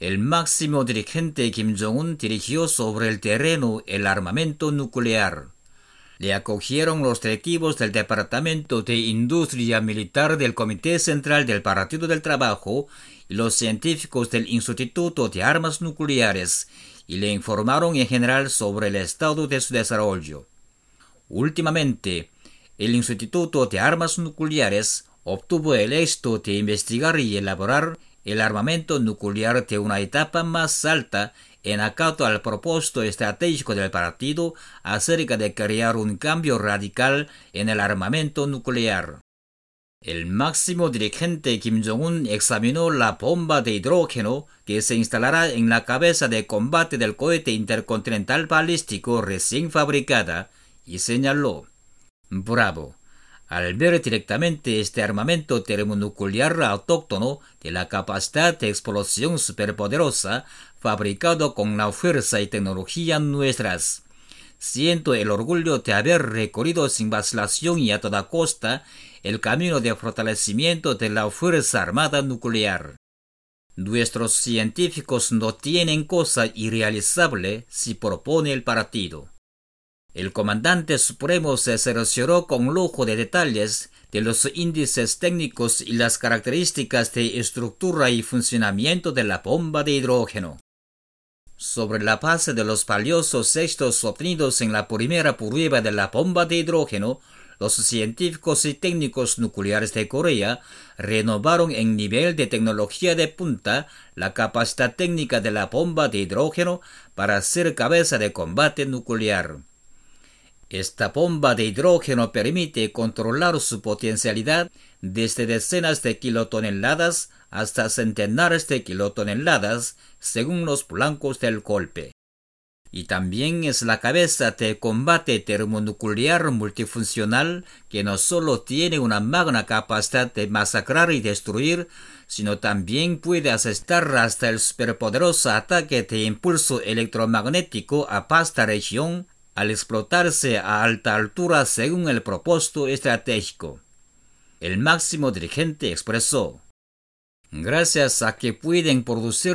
El máximo dirigente Kim Jong-un dirigió sobre el terreno el armamento nuclear. Le acogieron los directivos del Departamento de Industria Militar del Comité Central del Partido del Trabajo y los científicos del Instituto de Armas Nucleares y le informaron en general sobre el estado de su desarrollo. Últimamente, el Instituto de Armas Nucleares obtuvo el éxito de investigar y elaborar el armamento nuclear de una etapa más alta en acato al propósito estratégico del partido acerca de crear un cambio radical en el armamento nuclear. El máximo dirigente Kim Jong-un examinó la bomba de hidrógeno que se instalará en la cabeza de combate del cohete intercontinental balístico recién fabricada y señaló: «Bravo. Al ver directamente este armamento termonuclear autóctono de la capacidad de explosión superpoderosa fabricado con la fuerza y tecnología nuestras, siento el orgullo de haber recorrido sin vacilación y a toda costa el camino de fortalecimiento de la Fuerza Armada Nuclear. Nuestros científicos no tienen cosa irrealizable si propone el partido». El comandante supremo se cercioró con lujo de detalles de los índices técnicos y las características de estructura y funcionamiento de la bomba de hidrógeno. Sobre la base de los valiosos éxitos obtenidos en la primera prueba de la bomba de hidrógeno, los científicos y técnicos nucleares de Corea renovaron en nivel de tecnología de punta la capacidad técnica de la bomba de hidrógeno para ser cabeza de combate nuclear. Esta bomba de hidrógeno permite controlar su potencialidad desde decenas de kilotoneladas hasta centenares de kilotoneladas según los blancos del golpe. Y también es la cabeza de combate termonuclear multifuncional que no solo tiene una magna capacidad de masacrar y destruir, sino también puede asestar hasta el superpoderoso ataque de impulso electromagnético a vasta región al explotarse a alta altura según el propósito estratégico. El máximo dirigente expresó: «Gracias a que pueden producir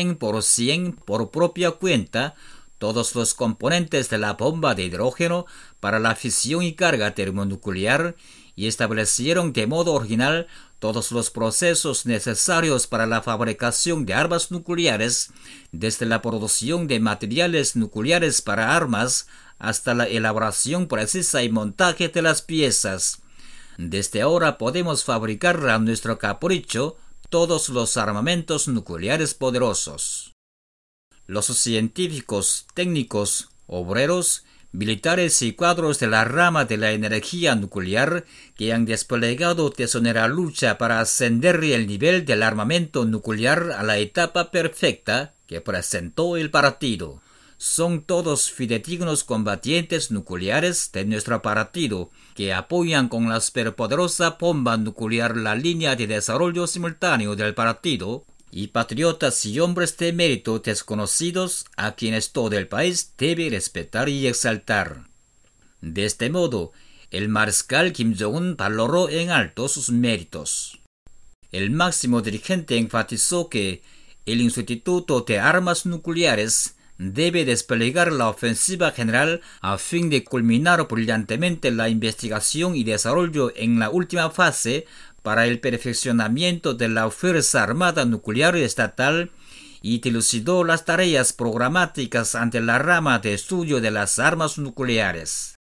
100% por propia cuenta todos los componentes de la bomba de hidrógeno para la fisión y carga termonuclear y establecieron de modo original todos los procesos necesarios para la fabricación de armas nucleares, desde la producción de materiales nucleares para armas hasta la elaboración precisa y montaje de las piezas. Desde ahora podemos fabricar a nuestro capricho todos los armamentos nucleares poderosos». Los científicos, técnicos, obreros, militares y cuadros de la rama de la energía nuclear que han desplegado tesonera lucha para ascender el nivel del armamento nuclear a la etapa perfecta que presentó el partido son todos fidedignos combatientes nucleares de nuestro partido que apoyan con la superpoderosa bomba nuclear la línea de desarrollo simultáneo del partido y patriotas y hombres de mérito desconocidos a quienes todo el país debe respetar y exaltar. De este modo, el mariscal Kim Jong-un valoró en alto sus méritos. El máximo dirigente enfatizó que el Instituto de Armas Nucleares debe desplegar la ofensiva general a fin de culminar brillantemente la investigación y desarrollo en la última fase para el perfeccionamiento de la Fuerza Armada Nuclear Estatal y dilucidó las tareas programáticas ante la rama de estudio de las armas nucleares.